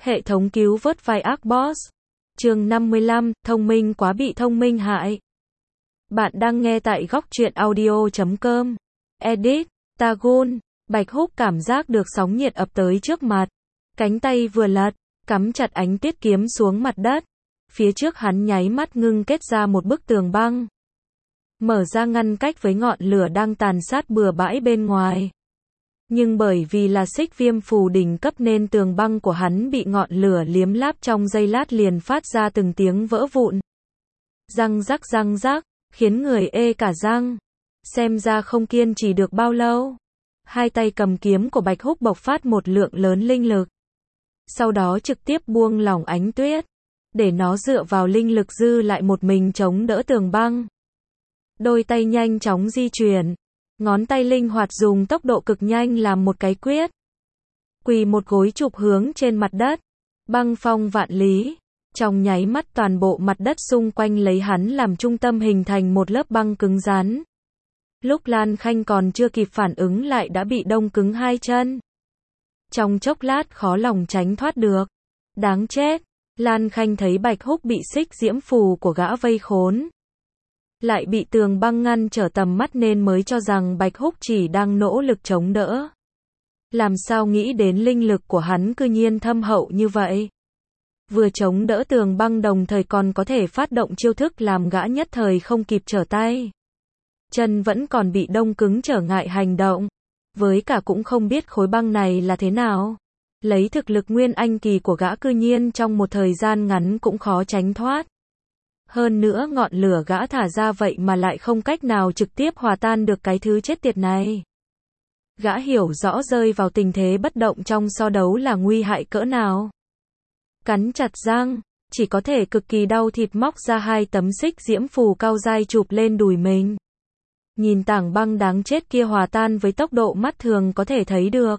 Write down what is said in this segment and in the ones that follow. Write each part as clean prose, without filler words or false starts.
Hệ thống cứu vớt vai ác boss. Chương 55, thông minh quá bị thông minh hại. Bạn đang nghe tại góc truyện audio.com. Edit, Tagun. Bạch Húc cảm giác được sóng nhiệt ập tới trước mặt. Cánh tay vừa lật, cắm chặt ánh tiết kiếm xuống mặt đất. Phía trước hắn nháy mắt ngưng kết ra một bức tường băng. Mở ra ngăn cách với ngọn lửa đang tàn sát bừa bãi bên ngoài. Nhưng bởi vì là xích viêm phù đỉnh cấp nên tường băng của hắn bị ngọn lửa liếm láp trong giây lát liền phát ra từng tiếng vỡ vụn. Răng rắc, khiến người ê cả răng. Xem ra không kiên trì được bao lâu. Hai tay cầm kiếm của Bạch Húc bộc phát một lượng lớn linh lực. Sau đó trực tiếp buông lỏng ánh tuyết. Để nó dựa vào linh lực dư lại một mình chống đỡ tường băng. Đôi tay nhanh chóng di chuyển. Ngón tay linh hoạt dùng tốc độ cực nhanh làm một cái quyết. Quỳ một gối chụp hướng trên mặt đất. Băng phong vạn lý. Trong nháy mắt toàn bộ mặt đất xung quanh lấy hắn làm trung tâm hình thành một lớp băng cứng rắn. Lúc Lan Khanh còn chưa kịp phản ứng lại đã bị đông cứng hai chân. Trong chốc lát khó lòng tránh thoát được. Đáng chết. Lan Khanh thấy Bạch Húc bị xích diễm phù của gã vây khốn. Lại bị tường băng ngăn trở tầm mắt nên mới cho rằng Bạch Húc chỉ đang nỗ lực chống đỡ. Làm sao nghĩ đến linh lực của hắn cư nhiên thâm hậu như vậy. Vừa chống đỡ tường băng đồng thời còn có thể phát động chiêu thức làm gã nhất thời không kịp trở tay. Chân vẫn còn bị đông cứng trở ngại hành động. Với cả cũng không biết khối băng này là thế nào. Lấy thực lực nguyên anh kỳ của gã cư nhiên trong một thời gian ngắn cũng khó tránh thoát. Hơn nữa ngọn lửa gã thả ra vậy mà lại không cách nào trực tiếp hòa tan được cái thứ chết tiệt này. Gã hiểu rõ rơi vào tình thế bất động trong so đấu là nguy hại cỡ nào. Cắn chặt răng, chỉ có thể cực kỳ đau thịt móc ra hai tấm xích diễm phù cao dai chụp lên đùi mình. Nhìn tảng băng đáng chết kia hòa tan với tốc độ mắt thường có thể thấy được.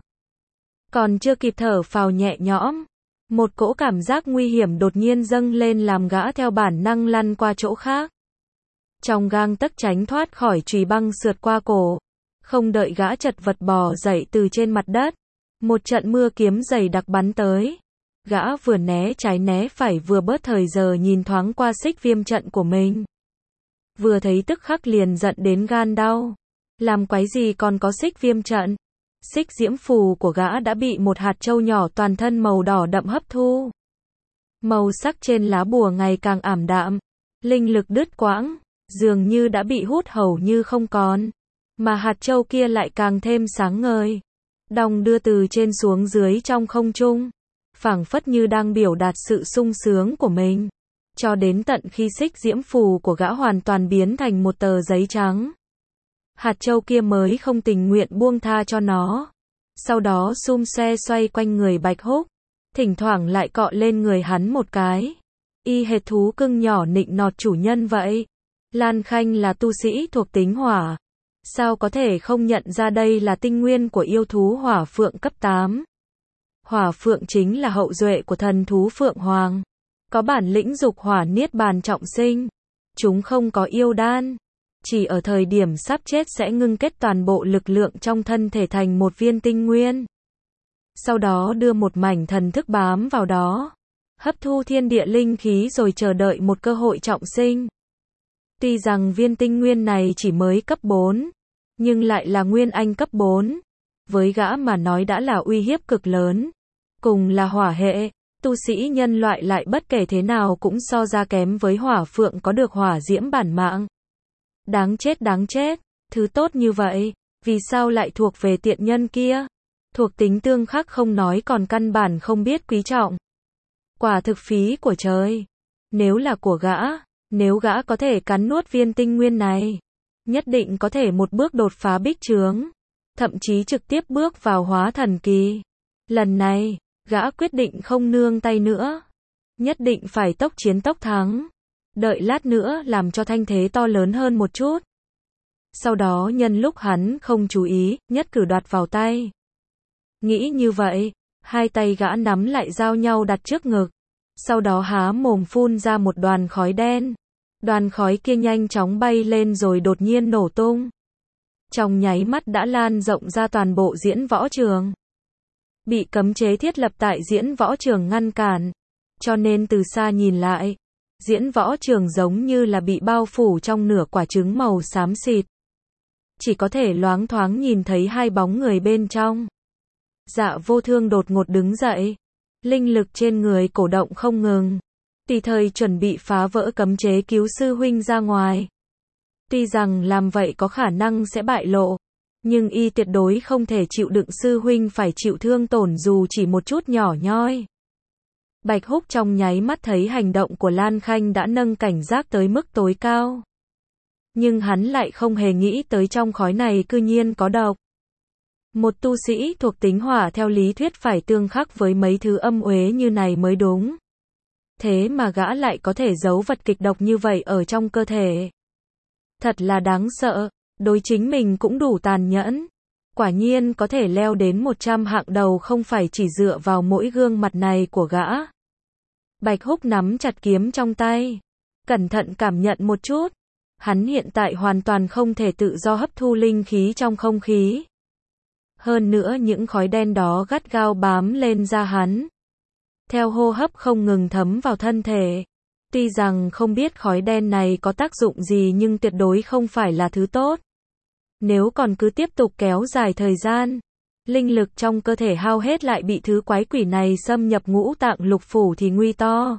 Còn chưa kịp thở phào nhẹ nhõm. Một cỗ cảm giác nguy hiểm đột nhiên dâng lên làm gã theo bản năng lăn qua chỗ khác. Trong gang tấc tránh thoát khỏi chùy băng sượt qua cổ. Không đợi gã chật vật bò dậy từ trên mặt đất. Một trận mưa kiếm dày đặc bắn tới. Gã vừa né trái né phải vừa bớt thời giờ nhìn thoáng qua xích viêm trận của mình. Vừa thấy tức khắc liền giận đến gan đau. Làm quái gì còn có xích viêm trận. Xích diễm phù của gã đã bị một hạt châu nhỏ toàn thân màu đỏ đậm hấp thu. Màu sắc trên lá bùa ngày càng ảm đạm. Linh lực đứt quãng. Dường như đã bị hút hầu như không còn. Mà hạt châu kia lại càng thêm sáng ngời. Đong đưa từ trên xuống dưới trong không trung. Phảng phất như đang biểu đạt sự sung sướng của mình. Cho đến tận khi xích diễm phù của gã hoàn toàn biến thành một tờ giấy trắng. Hạt châu kia mới không tình nguyện buông tha cho nó. Sau đó xum xe xoay quanh người Bạch Húc. Thỉnh thoảng lại cọ lên người hắn một cái. Y hệt thú cưng nhỏ nịnh nọt chủ nhân vậy. Lan Khanh là tu sĩ thuộc tính hỏa. Sao có thể không nhận ra đây là tinh nguyên của yêu thú hỏa phượng cấp 8. Hỏa phượng chính là hậu duệ của thần thú phượng hoàng. Có bản lĩnh dục hỏa niết bàn trọng sinh. Chúng không có yêu đan. Chỉ ở thời điểm sắp chết sẽ ngưng kết toàn bộ lực lượng trong thân thể thành một viên tinh nguyên. Sau đó đưa một mảnh thần thức bám vào đó. Hấp thu thiên địa linh khí rồi chờ đợi một cơ hội trọng sinh. Tuy rằng viên tinh nguyên này chỉ mới cấp 4. Nhưng lại là nguyên anh cấp 4. Với gã mà nói đã là uy hiếp cực lớn. Cùng là hỏa hệ. Tu sĩ nhân loại lại bất kể thế nào cũng so ra kém với hỏa phượng có được hỏa diễm bản mạng. Đáng chết, thứ tốt như vậy, vì sao lại thuộc về tiện nhân kia? Thuộc tính tương khắc không nói còn căn bản không biết quý trọng. Quả thực phí của trời. Nếu là của gã, nếu gã có thể cắn nuốt viên tinh nguyên này, nhất định có thể một bước đột phá bích trướng, thậm chí trực tiếp bước vào hóa thần kỳ. Lần này, gã quyết định không nương tay nữa. Nhất định phải tốc chiến tốc thắng. Đợi lát nữa làm cho thanh thế to lớn hơn một chút. Sau đó nhân lúc hắn không chú ý, nhất cử đoạt vào tay. Nghĩ như vậy, hai tay gã nắm lại giao nhau đặt trước ngực. Sau đó há mồm phun ra một đoàn khói đen. Đoàn khói kia nhanh chóng bay lên rồi đột nhiên nổ tung. Trong nháy mắt đã lan rộng ra toàn bộ diễn võ trường. bị cấm chế thiết lập tại diễn võ trường ngăn cản. Cho nên từ xa nhìn lại, diễn võ trường giống như là bị bao phủ trong nửa quả trứng màu xám xịt. Chỉ có thể loáng thoáng nhìn thấy hai bóng người bên trong. Dạ Vô Thương đột ngột đứng dậy. Linh lực trên người cổ động không ngừng. Tùy thời chuẩn bị phá vỡ cấm chế cứu sư huynh ra ngoài. Tuy rằng làm vậy có khả năng sẽ bại lộ, nhưng y tuyệt đối không thể chịu đựng sư huynh phải chịu thương tổn dù chỉ một chút nhỏ nhoi. Bạch Húc trong nháy mắt thấy hành động của Lan Khanh đã nâng cảnh giác tới mức tối cao. Nhưng hắn lại không hề nghĩ tới trong khói này cư nhiên có độc. Một tu sĩ thuộc tính hỏa theo lý thuyết phải tương khắc với mấy thứ âm uế như này mới đúng. Thế mà gã lại có thể giấu vật kịch độc như vậy ở trong cơ thể. Thật là đáng sợ, đối chính mình cũng đủ tàn nhẫn. Quả nhiên có thể leo đến 100 hạng đầu không phải chỉ dựa vào mỗi gương mặt này của gã. Bạch Húc nắm chặt kiếm trong tay, cẩn thận cảm nhận một chút. Hắn hiện tại hoàn toàn không thể tự do hấp thu linh khí trong không khí. Hơn nữa những khói đen đó gắt gao bám lên da hắn. Theo hô hấp không ngừng thấm vào thân thể. Tuy rằng không biết khói đen này có tác dụng gì nhưng tuyệt đối không phải là thứ tốt. Nếu còn cứ tiếp tục kéo dài thời gian, linh lực trong cơ thể hao hết lại bị thứ quái quỷ này xâm nhập ngũ tạng lục phủ thì nguy to.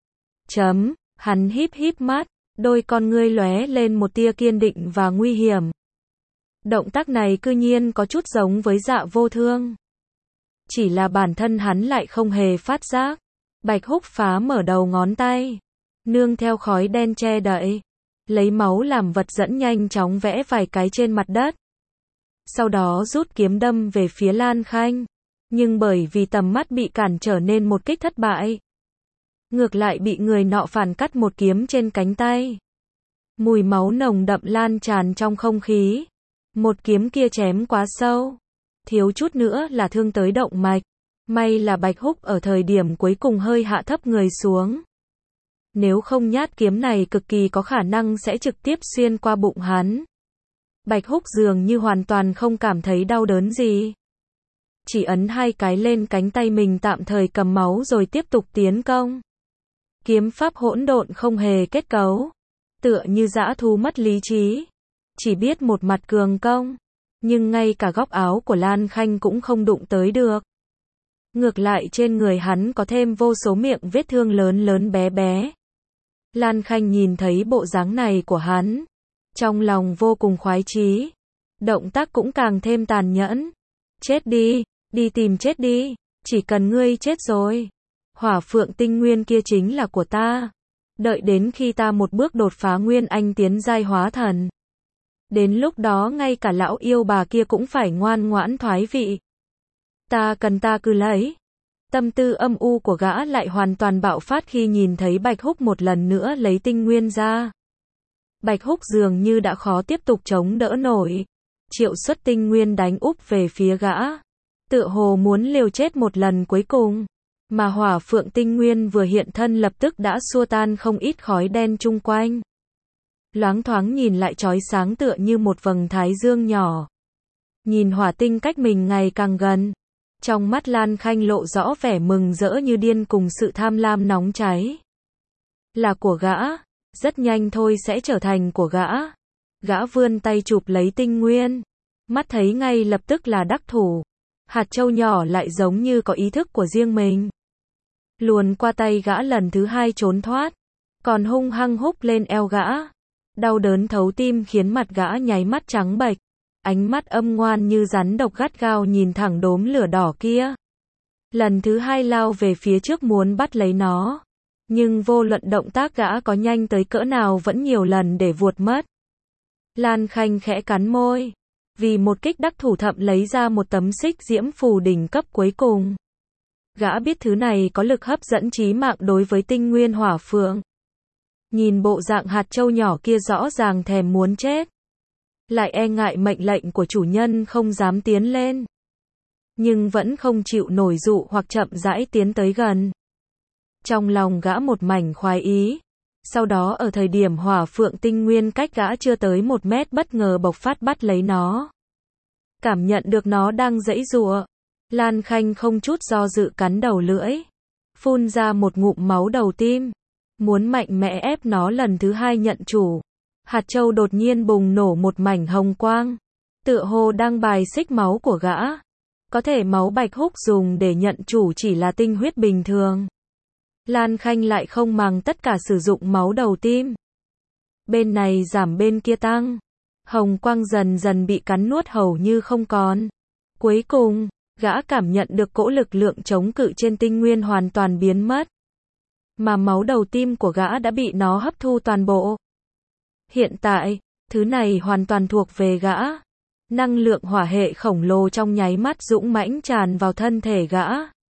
Hắn híp híp mắt, đôi con ngươi lóe lên một tia kiên định và nguy hiểm. Động tác này cư nhiên có chút giống với Dạ Vô Thương. Chỉ là bản thân hắn lại không hề phát giác. Bạch Húc phá mở đầu ngón tay, nương theo khói đen che đậy, lấy máu làm vật dẫn nhanh chóng vẽ vài cái trên mặt đất. Sau đó rút kiếm đâm về phía Lan Khanh, nhưng bởi vì tầm mắt bị cản trở nên một kích thất bại. Ngược lại bị người nọ phản cắt một kiếm trên cánh tay. Mùi máu nồng đậm lan tràn trong không khí. Một kiếm kia chém quá sâu, thiếu chút nữa là thương tới động mạch. May là Bạch Húc ở thời điểm cuối cùng hơi hạ thấp người xuống. Nếu không nhát kiếm này cực kỳ có khả năng sẽ trực tiếp xuyên qua bụng hắn. Bạch Húc dường như hoàn toàn không cảm thấy đau đớn gì. Chỉ ấn hai cái lên cánh tay mình tạm thời cầm máu rồi tiếp tục tiến công. Kiếm pháp hỗn độn không hề kết cấu. Tựa như dã thú mất lý trí. Chỉ biết một mặt cường công. Nhưng ngay cả góc áo của Lan Khanh cũng không đụng tới được. Ngược lại trên người hắn có thêm vô số miệng vết thương lớn lớn bé bé. Lan Khanh nhìn thấy bộ dáng này của hắn, trong lòng vô cùng khoái chí. Động tác cũng càng thêm tàn nhẫn. Chết đi, đi tìm chết đi, chỉ cần ngươi chết rồi. Hỏa phượng tinh nguyên kia chính là của ta. Đợi đến khi ta một bước đột phá nguyên anh tiến giai hóa thần. Đến lúc đó ngay cả lão yêu bà kia cũng phải ngoan ngoãn thoái vị. Ta cần ta cứ lấy. Tâm tư âm u của gã lại hoàn toàn bạo phát khi nhìn thấy Bạch Húc một lần nữa lấy tinh nguyên ra. Bạch Húc dường như đã khó tiếp tục chống đỡ nổi. Triệu xuất tinh nguyên đánh úp về phía gã. Tựa hồ muốn liều chết một lần cuối cùng. Mà hỏa phượng tinh nguyên vừa hiện thân lập tức đã xua tan không ít khói đen chung quanh. Loáng thoáng nhìn lại chói sáng tựa như một vầng thái dương nhỏ. Nhìn hỏa tinh cách mình ngày càng gần. Trong mắt Lan Khanh lộ rõ vẻ mừng rỡ như điên cùng sự tham lam nóng cháy. Là của gã, rất nhanh thôi sẽ trở thành của gã. Gã vươn tay chụp lấy tinh nguyên. Mắt thấy ngay lập tức là đắc thủ. Hạt châu nhỏ lại giống như có ý thức của riêng mình. Luồn qua tay gã lần thứ hai trốn thoát. Còn hung hăng húc lên eo gã. Đau đớn thấu tim khiến mặt gã nháy mắt trắng bệch. Ánh mắt âm ngoan như rắn độc gắt gao nhìn thẳng đốm lửa đỏ kia. Lần thứ hai lao về phía trước muốn bắt lấy nó. Nhưng vô luận động tác gã có nhanh tới cỡ nào vẫn nhiều lần để vuột mất. Lan Khanh khẽ cắn môi. Vì một kích đắc thủ thậm lấy ra một tấm xích diễm phù đỉnh cấp cuối cùng. Gã biết thứ này có lực hấp dẫn chí mạng đối với tinh nguyên hỏa phượng. Nhìn bộ dạng hạt châu nhỏ kia rõ ràng thèm muốn chết. Lại e ngại mệnh lệnh của chủ nhân không dám tiến lên. Nhưng vẫn không chịu nổi dụ hoặc chậm rãi tiến tới gần. Trong lòng gã một mảnh khoái ý. Sau đó ở thời điểm hỏa phượng tinh nguyên cách gã chưa tới 1 mét bất ngờ bộc phát bắt lấy nó. Cảm nhận được nó đang giãy giụa. Lan Khanh không chút do dự cắn đầu lưỡi, phun ra một ngụm máu đầu tim, muốn mạnh mẽ ép nó lần thứ hai nhận chủ. Hạt châu đột nhiên bùng nổ một mảnh hồng quang, tựa hồ đang bài xích máu của gã. Có thể máu Bạch Húc dùng để nhận chủ chỉ là tinh huyết bình thường. Lan Khanh lại không màng tất cả sử dụng máu đầu tim. Bên này giảm bên kia tăng. Hồng quang dần dần bị cắn nuốt hầu như không còn. Cuối cùng, gã cảm nhận được cỗ lực lượng chống cự trên tinh nguyên hoàn toàn biến mất. Mà máu đầu tim của gã đã bị nó hấp thu toàn bộ. Hiện tại, thứ này hoàn toàn thuộc về gã. Năng lượng hỏa hệ khổng lồ trong nháy mắt dũng mãnh tràn vào thân thể gã.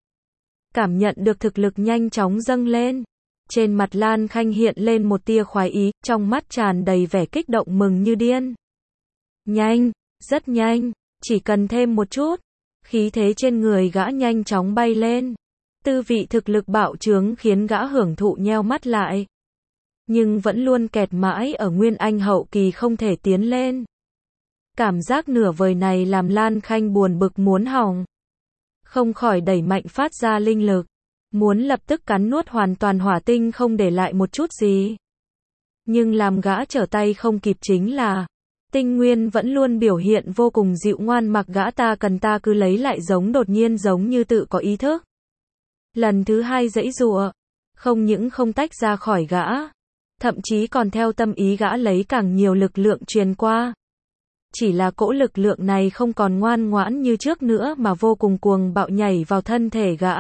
Cảm nhận được thực lực nhanh chóng dâng lên. Trên mặt Lan Khanh hiện lên một tia khoái ý, trong mắt tràn đầy vẻ kích động mừng như điên. Nhanh, rất nhanh, chỉ cần thêm một chút. Khí thế trên người gã nhanh chóng bay lên. Tư vị thực lực bạo trướng khiến gã hưởng thụ nheo mắt lại. Nhưng vẫn luôn kẹt mãi ở Nguyên Anh hậu kỳ không thể tiến lên. Cảm giác nửa vời này làm Lan Khanh buồn bực muốn hỏng. Không khỏi đẩy mạnh phát ra linh lực. Muốn lập tức cắn nuốt hoàn toàn hỏa tinh không để lại một chút gì. Nhưng làm gã trở tay không kịp chính là tinh nguyên vẫn luôn biểu hiện vô cùng dịu ngoan, mặc gã ta cần ta cứ lấy lại, đột nhiên giống như tự có ý thức. Lần thứ hai giãy giụa, không những không tách ra khỏi gã, thậm chí còn theo tâm ý gã lấy càng nhiều lực lượng truyền qua. Chỉ là cỗ lực lượng này không còn ngoan ngoãn như trước nữa mà vô cùng cuồng bạo nhảy vào thân thể gã.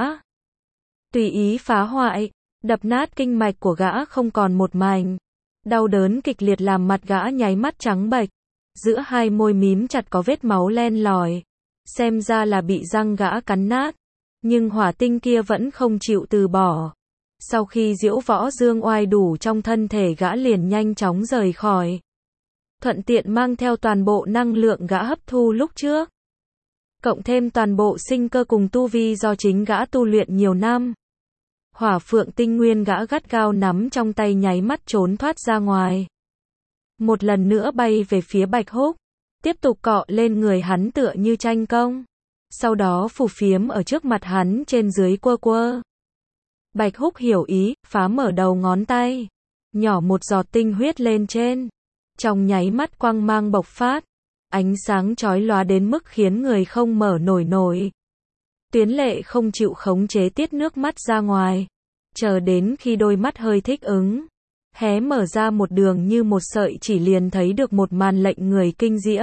Tùy ý phá hoại, đập nát kinh mạch của gã không còn một mảnh. Đau đớn kịch liệt làm mặt gã nháy mắt trắng bệch. Giữa hai môi mím chặt có vết máu len lỏi. Xem ra là bị răng gã cắn nát. Nhưng hỏa tinh kia vẫn không chịu từ bỏ. Sau khi diễu võ dương oai đủ trong thân thể gã liền nhanh chóng rời khỏi. Thuận tiện mang theo toàn bộ năng lượng gã hấp thu lúc trước. Cộng thêm toàn bộ sinh cơ cùng tu vi do chính gã tu luyện nhiều năm. Hỏa phượng tinh nguyên gã gắt gao nắm trong tay nháy mắt trốn thoát ra ngoài. Một lần nữa bay về phía Bạch Húc. Tiếp tục cọ lên người hắn tựa như tranh công. Sau đó phù phiếm ở trước mặt hắn trên dưới quơ quơ. Bạch Húc hiểu ý, phá mở đầu ngón tay. Nhỏ một giọt tinh huyết lên trên. Trong nháy mắt quang mang bộc phát. Ánh sáng chói lóa đến mức khiến người không mở nổi. Tuyến Lệ không chịu khống chế tiết nước mắt ra ngoài. Chờ đến khi đôi mắt hơi thích ứng. Hé mở ra một đường như một sợi chỉ liền thấy được một màn lệnh người kinh diễm.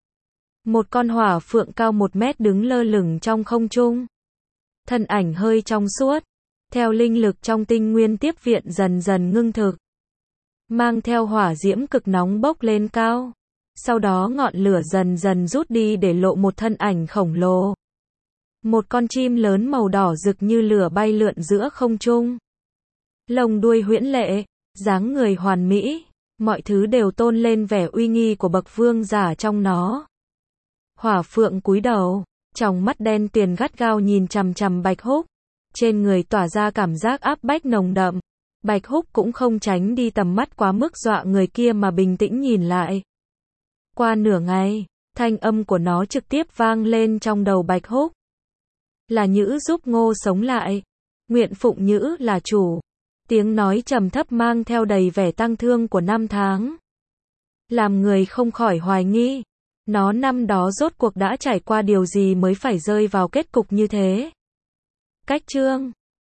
Một con hỏa phượng cao 1 mét đứng lơ lửng trong không trung. Thân ảnh hơi trong suốt. Theo linh lực trong tinh nguyên tiếp viện dần dần ngưng thực. Mang theo hỏa diễm cực nóng bốc lên cao. Sau đó ngọn lửa dần dần rút đi để lộ một thân ảnh khổng lồ. Một con chim lớn màu đỏ rực như lửa bay lượn giữa không trung. Lông đuôi huyễn lệ, dáng người hoàn mỹ, mọi thứ đều tôn lên vẻ uy nghi của bậc vương giả trong nó. Hỏa phượng cúi đầu, tròng mắt đen tuyền gắt gao nhìn chằm chằm Bạch Húc. Trên người tỏa ra cảm giác áp bách nồng đậm. Bạch Húc cũng không tránh đi tầm mắt quá mức dọa người kia mà bình tĩnh nhìn lại. Qua nửa ngày, thanh âm của nó trực tiếp vang lên trong đầu Bạch Húc. Là Nhữ giúp Ngô sống lại. Nguyện phụng Nhữ là chủ. Tiếng nói trầm thấp mang theo đầy vẻ tang thương của năm tháng. Làm người không khỏi hoài nghi. Nó năm đó rốt cuộc đã trải qua điều gì mới phải rơi vào kết cục như thế. Cách chương